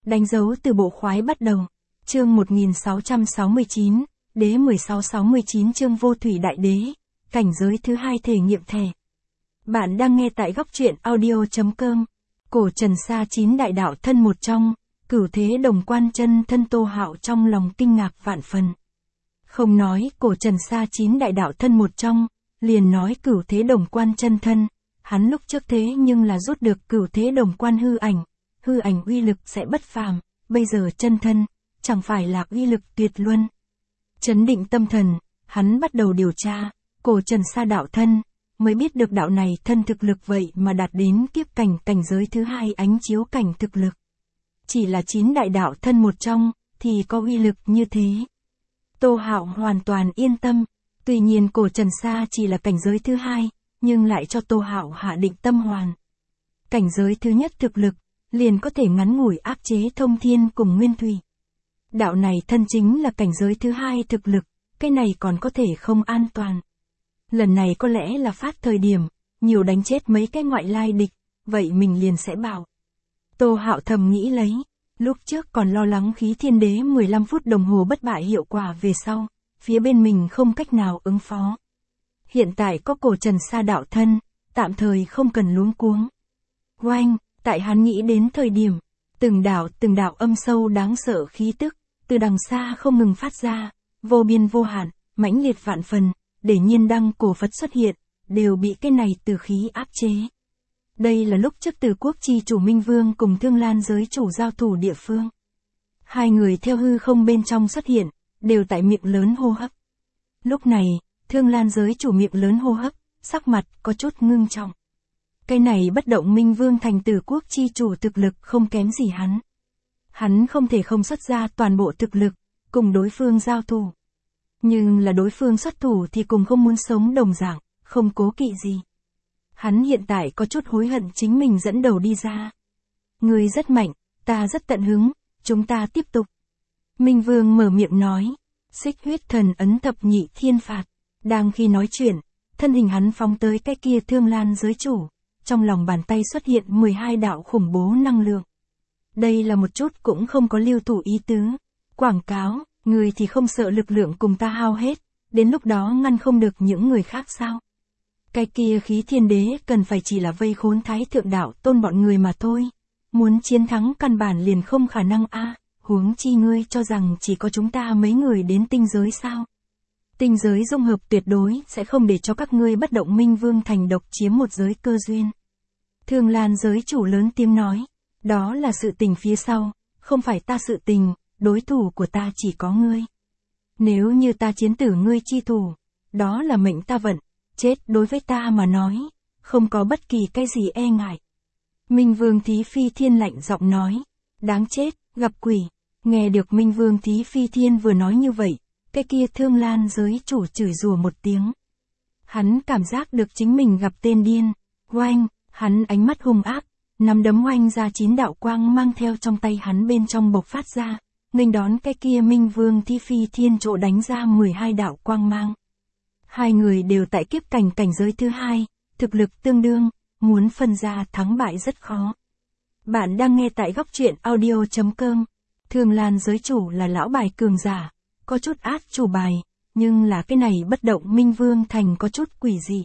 Đánh dấu từ bộ khoái bắt đầu. Chương 1669, Đế 1669 chương Vô Thủy Đại Đế, cảnh giới thứ hai thể nghiệm thể. Bạn đang nghe tại góc truyện audio.com. Cổ Trần Sa chín đại đạo thân một trong, Cửu Thế Đồng Quan chân thân Tô Hạo trong lòng kinh ngạc vạn phần. Không nói Cổ Trần Sa chín đại đạo thân một trong, liền nói Cửu Thế Đồng Quan chân thân, hắn lúc trước thế nhưng là rút được Cửu Thế Đồng Quan hư ảnh uy lực sẽ bất phàm, bây giờ chân thân, chẳng phải là uy lực tuyệt luân. Chấn định tâm thần, hắn bắt đầu điều tra, Cổ Trần Sa đạo thân, mới biết được đạo này thân thực lực vậy mà đạt đến kiếp cảnh cảnh giới thứ hai ánh chiếu cảnh thực lực. Chỉ là chín đại đạo thân một trong, thì có uy lực như thế. Tô Hạo hoàn toàn yên tâm, tuy nhiên Cổ Trần Sa chỉ là cảnh giới thứ hai, nhưng lại cho Tô Hạo hạ định tâm hoàn. Cảnh giới thứ nhất thực lực, liền có thể ngắn ngủi áp chế thông thiên cùng nguyên thủy. Đạo này thân chính là cảnh giới thứ hai thực lực, cái này còn có thể không an toàn. Lần này có lẽ là phát thời điểm, nhiều đánh chết mấy cái ngoại lai địch, vậy mình liền sẽ bảo. Tô Hạo thầm nghĩ lấy, lúc trước còn lo lắng khí thiên đế 15 phút đồng hồ bất bại hiệu quả về sau, phía bên mình không cách nào ứng phó. Hiện tại có Cổ Trần Sa đạo thân, tạm thời không cần luống cuống. Oanh, tại hắn nghĩ đến thời điểm, từng đạo âm sâu đáng sợ khí tức, từ đằng xa không ngừng phát ra, vô biên vô hạn, mãnh liệt vạn phần, để nhiên đăng cổ Phật xuất hiện, đều bị cái này từ khí áp chế. Đây là lúc trước Từ Quốc chi chủ Minh Vương cùng Thương Lan giới chủ giao thủ địa phương. Hai người theo hư không bên trong xuất hiện, đều tại miệng lớn hô hấp. Lúc này, Thương Lan giới chủ miệng lớn hô hấp, sắc mặt có chút ngưng trọng. Cái này bất động Minh Vương thành Từ Quốc chi chủ thực lực không kém gì hắn. Hắn không thể không xuất ra toàn bộ thực lực, cùng đối phương giao thủ. Nhưng là đối phương xuất thủ thì cùng không muốn sống đồng dạng, không cố kỵ gì. Hắn hiện tại có chút hối hận chính mình dẫn đầu đi ra. Ngươi rất mạnh, ta rất tận hứng, chúng ta tiếp tục. Minh Vương mở miệng nói, Xích Huyết Thần ấn thập nhị thiên phạt. Đang khi nói chuyện, thân hình hắn phóng tới cái kia Thương Lan giới chủ. Trong lòng bàn tay xuất hiện 12 đạo khủng bố năng lượng. Đây là một chút cũng không có lưu thủ ý tứ. Quảng cáo, người thì không sợ lực lượng cùng ta hao hết, đến lúc đó ngăn không được những người khác sao? Cái kia khí thiên đế cần phải chỉ là vây khốn Thái Thượng Đạo Tôn bọn người mà thôi. Muốn chiến thắng căn bản liền không khả năng a. Huống chi ngươi cho rằng chỉ có chúng ta mấy người đến tinh giới sao? Tinh giới dung hợp tuyệt đối sẽ không để cho các ngươi bất động Minh Vương thành độc chiếm một giới cơ duyên. Thương Lan giới chủ lớn tiếng nói, đó là sự tình phía sau, không phải ta sự tình, đối thủ của ta chỉ có ngươi. Nếu như ta chiến tử ngươi chi thủ, đó là mệnh ta vận, chết đối với ta mà nói, không có bất kỳ cái gì e ngại. Minh Vương Thí Phi Thiên lạnh giọng nói, đáng chết, gặp quỷ. Nghe được Minh Vương Thí Phi Thiên vừa nói như vậy, cái kia Thương Lan giới chủ chửi rủa một tiếng. Hắn cảm giác được chính mình gặp tên điên, oanh, hắn ánh mắt hung ác, nắm đấm oanh ra 9 đạo quang mang theo trong tay hắn bên trong bộc phát ra, nghênh đón cái kia Minh Vương Thí Phi Thiên chỗ đánh ra 12 đạo quang mang. Hai người đều tại kiếp cảnh cảnh giới thứ hai, thực lực tương đương, muốn phân ra thắng bại rất khó. Bạn đang nghe tại góc truyện audio.com. Thương Lan giới chủ là lão bài cường giả, có chút át chủ bài, nhưng là cái này bất động Minh Vương thành có chút quỷ dị.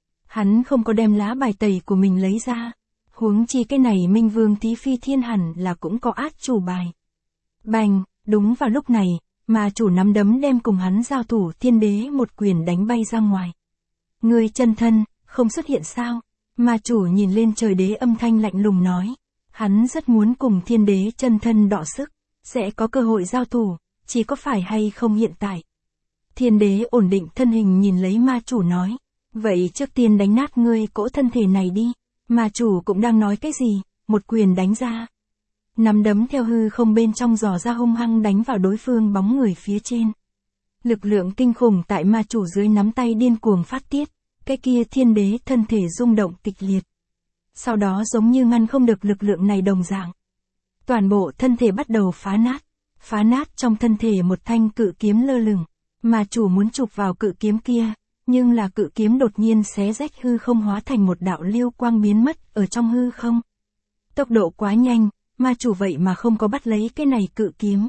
Hắn không có đem lá bài tẩy của mình lấy ra, huống chi cái này Minh Vương Thí Phi Thiên hẳn là cũng có át chủ bài. Bành, đúng vào lúc này, mà chủ nắm đấm đem cùng hắn giao thủ thiên đế một quyền đánh bay ra ngoài. Người chân thân, không xuất hiện sao? Mà chủ nhìn lên trời đế âm thanh lạnh lùng nói, hắn rất muốn cùng thiên đế chân thân đọ sức, sẽ có cơ hội giao thủ, chỉ có phải hay không hiện tại. Thiên đế ổn định thân hình nhìn lấy ma chủ nói, vậy trước tiên đánh nát ngươi cỗ thân thể này đi. Ma chủ cũng đang nói cái gì, một quyền đánh ra. Nắm đấm theo hư không bên trong giò ra hung hăng đánh vào đối phương bóng người phía trên. Lực lượng kinh khủng tại ma chủ dưới nắm tay điên cuồng phát tiết, cái kia thiên đế thân thể rung động kịch liệt. Sau đó giống như ngăn không được lực lượng này đồng dạng. Toàn bộ thân thể bắt đầu phá nát trong thân thể một thanh cự kiếm lơ lửng, mà chủ muốn chụp vào cự kiếm kia, nhưng là cự kiếm đột nhiên xé rách hư không hóa thành một đạo lưu quang biến mất ở trong hư không. Tốc độ quá nhanh, ma chủ vậy mà không có bắt lấy cái này cự kiếm.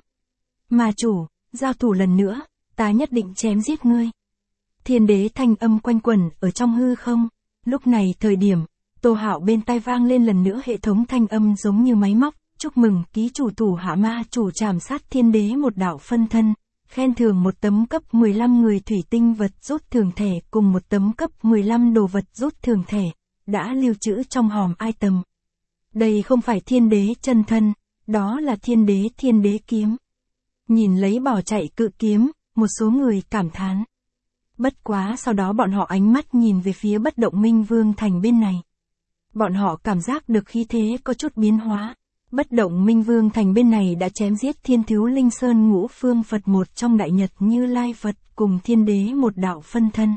Ma chủ, giao thủ lần nữa, ta nhất định chém giết ngươi. Thiên đế thanh âm quanh quẩn ở trong hư không. Lúc này thời điểm, Tô Hạo bên tai vang lên lần nữa hệ thống thanh âm giống như máy móc. Chúc mừng ký chủ thủ hạ ma chủ trảm sát thiên đế một đạo phân thân. Khen thưởng một tấm cấp 15 người thủy tinh vật rút thưởng thẻ cùng một tấm cấp 15 đồ vật rút thưởng thẻ. Đã lưu trữ trong hòm item. Đây không phải thiên đế chân thân, đó là thiên đế kiếm. Nhìn lấy bỏ chạy cự kiếm, một số người cảm thán. Bất quá sau đó bọn họ ánh mắt nhìn về phía Bất Động Minh Vương Thành bên này. Bọn họ cảm giác được khí thế có chút biến hóa. Bất Động Minh Vương Thành bên này đã chém giết Thiên Thiếu Linh Sơn Ngũ Phương Phật một trong Đại Nhật Như Lai Phật cùng thiên đế một đạo phân thân.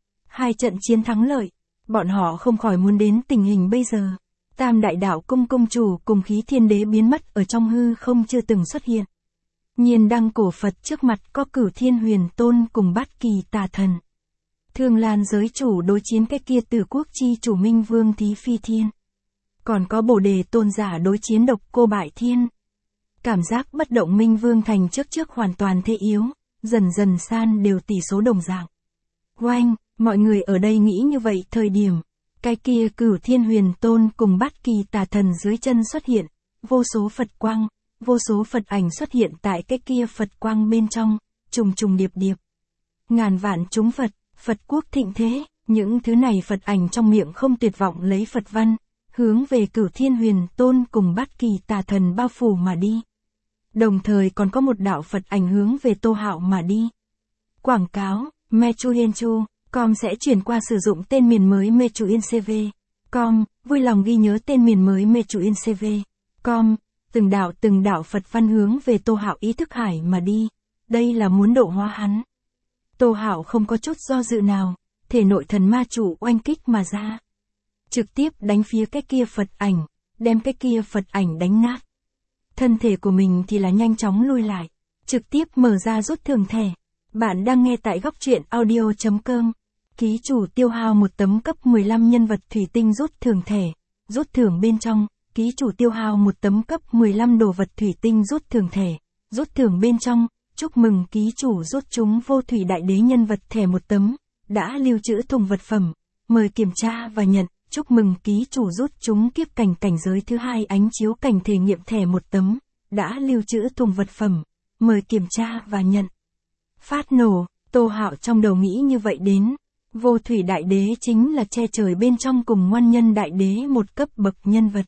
2 trận chiến thắng lợi, bọn họ không khỏi muốn đến tình hình bây giờ. Tam Đại Đạo Cung cung chủ cùng khí thiên đế biến mất ở trong hư không chưa từng xuất hiện. Nhiên đăng cổ Phật trước mặt có Cửu Thiên Huyền Tôn cùng Bát Kỳ Tà Thần. Thương Lan giới chủ đối chiến cái kia Tử Quốc chi chủ Minh Vương Thí Phi Thiên. Còn có Bồ Đề Tôn giả đối chiến Độc Cô Bại Thiên. Cảm giác Bất Động Minh Vương Thành trước hoàn toàn thế yếu, dần dần san đều tỷ số đồng dạng. Oanh, mọi người ở đây nghĩ như vậy thời điểm, cái kia Cửu Thiên Huyền Tôn cùng Bát Kỳ Tà Thần dưới chân xuất hiện, vô số Phật quang, vô số Phật ảnh xuất hiện tại cái kia Phật quang bên trong, trùng trùng điệp điệp. Ngàn vạn chúng Phật, Phật quốc thịnh thế, những thứ này Phật ảnh trong miệng không tuyệt vọng lấy Phật văn, hướng về Cửu Thiên Huyền Tôn cùng Bát Kỳ Tà Thần bao phủ mà đi. Đồng thời còn có một đạo Phật ảnh hướng về Tô Hạo mà đi. Quảng cáo, Mechuyenchu.com sẽ chuyển qua sử dụng tên miền mới Mechuyencv.com, vui lòng ghi nhớ tên miền mới Mechuyencv.com. Từng đạo Phật văn hướng về Tô Hạo ý thức hải mà đi. Đây là muốn độ hóa hắn. Tô Hạo không có chút do dự nào, thể nội thần ma chủ oanh kích mà ra. Trực tiếp đánh phía cái kia Phật ảnh, đem cái kia Phật ảnh đánh nát. Thân thể của mình thì là nhanh chóng lui lại, trực tiếp mở ra rút thưởng thẻ. Bạn đang nghe tại góc truyện audio.com. Ký chủ tiêu hao một tấm cấp 15 nhân vật thủy tinh rút thưởng thẻ. Rút thưởng bên trong, ký chủ tiêu hao một tấm cấp 15 đồ vật thủy tinh rút thưởng thẻ. Rút thưởng bên trong, chúc mừng ký chủ rút trúng Vô Thủy Đại Đế nhân vật thẻ một tấm. Đã lưu trữ thùng vật phẩm. Mời kiểm tra và nhận. Chúc mừng ký chủ rút trúng kiếp cảnh cảnh giới thứ 2 ánh chiếu cảnh thể nghiệm thẻ một tấm. Đã lưu trữ thùng vật phẩm. Mời kiểm tra và nhận. Phát nổ, Tô Hạo trong đầu nghĩ như vậy đến. Vô Thủy Đại Đế chính là che trời bên trong cùng Ngoan Nhân Đại Đế một cấp bậc nhân vật.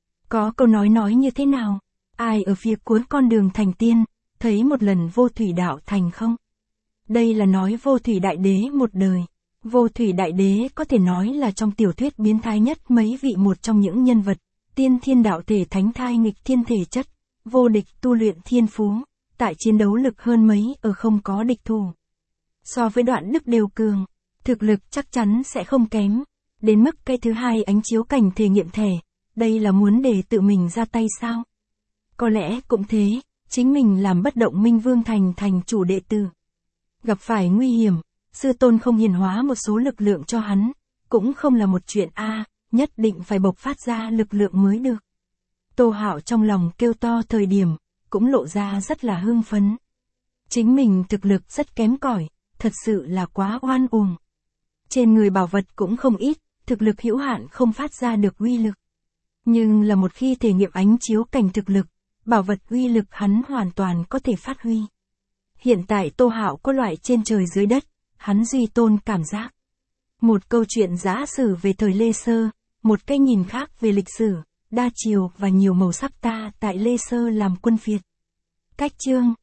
Có câu nói như thế nào? Ai ở phía cuối con đường thành tiên, thấy một lần Vô Thủy Đạo thành không? Đây là nói Vô Thủy Đại Đế một đời. Vô Thủy Đại Đế có thể nói là trong tiểu thuyết biến thái nhất mấy vị một trong những nhân vật. Tiên thiên đạo thể thánh thai nghịch thiên thể chất, vô địch tu luyện thiên phú, tại chiến đấu lực hơn mấy ở không có địch thủ. So với Đoạn Đức đều cường, thực lực chắc chắn sẽ không kém. Đến mức cái thứ 2 ánh chiếu cảnh thể nghiệm thẻ, đây là muốn để tự mình ra tay sao? Có lẽ cũng thế, chính mình làm Bất Động Minh Vương thành chủ đệ tử. Gặp phải nguy hiểm, sư tôn không hiển hóa một số lực lượng cho hắn, cũng không là một chuyện nhất định phải bộc phát ra lực lượng mới được. Tô Hạo trong lòng kêu to thời điểm, cũng lộ ra rất là hưng phấn. Chính mình thực lực rất kém cỏi, thật sự là quá oan uổng. Trên người bảo vật cũng không ít, thực lực hữu hạn không phát ra được uy lực. Nhưng là một khi thể nghiệm ánh chiếu cảnh thực lực, bảo vật uy lực hắn hoàn toàn có thể phát huy. Hiện tại Tô Hạo có loại trên trời dưới đất, hắn duy tôn cảm giác. Một câu chuyện giả sử về thời Lê Sơ, một cái nhìn khác về lịch sử, đa chiều và nhiều màu sắc ta tại Lê Sơ làm quân phiệt. Cách chương